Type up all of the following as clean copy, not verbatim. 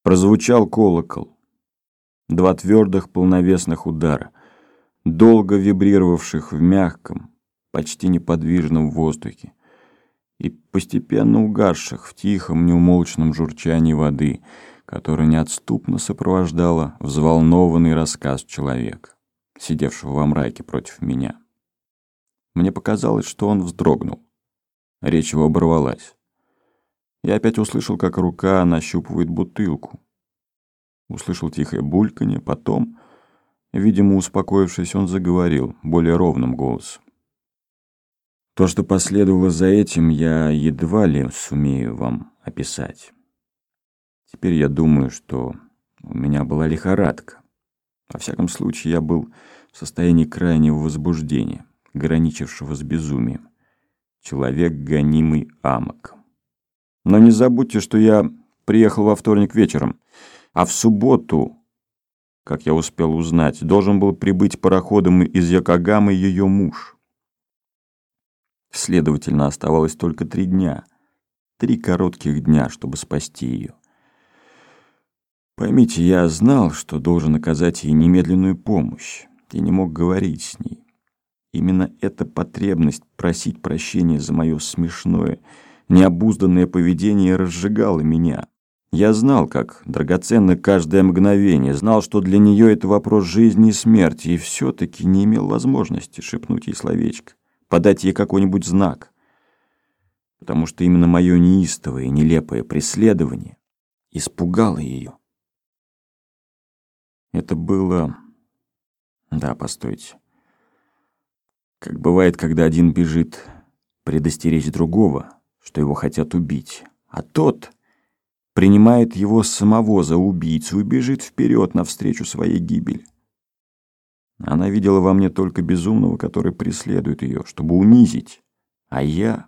Прозвучал колокол. 2 твердых полновесных удара, долго вибрировавших в мягком, почти неподвижном воздухе и постепенно угасших в тихом неумолчном журчании воды, которое неотступно сопровождало взволнованный рассказ человека, сидевшего во мраке против меня. Мне показалось, что он вздрогнул. Речь его оборвалась. Я опять услышал, как рука нащупывает бутылку. Услышал тихое бульканье, потом, видимо, успокоившись, он заговорил более ровным голосом. То, что последовало за этим, я едва ли сумею вам описать. Теперь я думаю, что у меня была лихорадка. Во всяком случае, я был в состоянии крайнего возбуждения, граничившего с безумием. Человек, гонимый амоком. Но не забудьте, что я приехал во вторник вечером, а в субботу, как я успел узнать, должен был прибыть пароходом из Йокогамы ее муж. Следовательно, оставалось только 3 дня. 3 коротких дня, чтобы спасти ее. Поймите, я знал, что должен оказать ей немедленную помощь, и не мог говорить с ней. Именно эта потребность просить прощения за мое смешное, необузданное поведение разжигало меня. Я знал, как драгоценно каждое мгновение, знал, что для нее это вопрос жизни и смерти, и все-таки не имел возможности шепнуть ей словечко, подать ей какой-нибудь знак. Потому что именно мое неистовое и нелепое преследование испугало ее. Это было... Да, постойте. Как бывает, когда один бежит предостеречь другого, что его хотят убить, а тот принимает его самого за убийцу и бежит вперед навстречу своей гибели. Она видела во мне только безумного, который преследует ее, чтобы унизить, а я...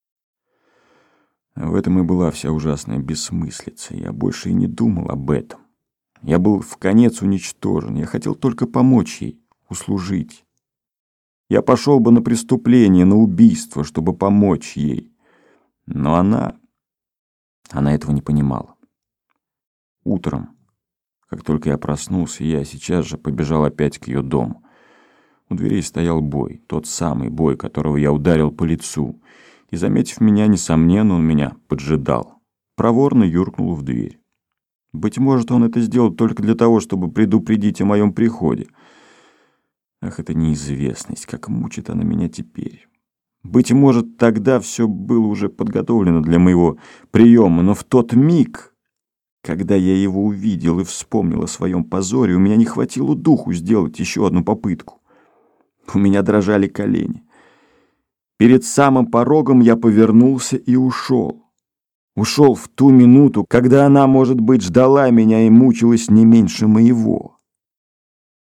В этом и была вся ужасная бессмыслица. Я больше и не думал об этом. Я был вконец уничтожен. Я хотел только помочь ей, услужить. Я пошел бы на преступление, на убийство, чтобы помочь ей. Но она этого не понимала. Утром, как только я проснулся, я сейчас же побежал опять к ее дому. У дверей стоял Бой, тот самый Бой, которого я ударил по лицу. И, заметив меня, несомненно, он меня поджидал. Проворно юркнул в дверь. Быть может, он это сделал только для того, чтобы предупредить о моем приходе. Ах, эта неизвестность, как мучит она меня теперь. Быть может, тогда все было уже подготовлено для моего приема, но в тот миг, когда я его увидел и вспомнил о своем позоре, у меня не хватило духу сделать еще одну попытку. У меня дрожали колени. Перед самым порогом я повернулся и ушел. Ушел в ту минуту, когда она, может быть, ждала меня и мучилась не меньше моего.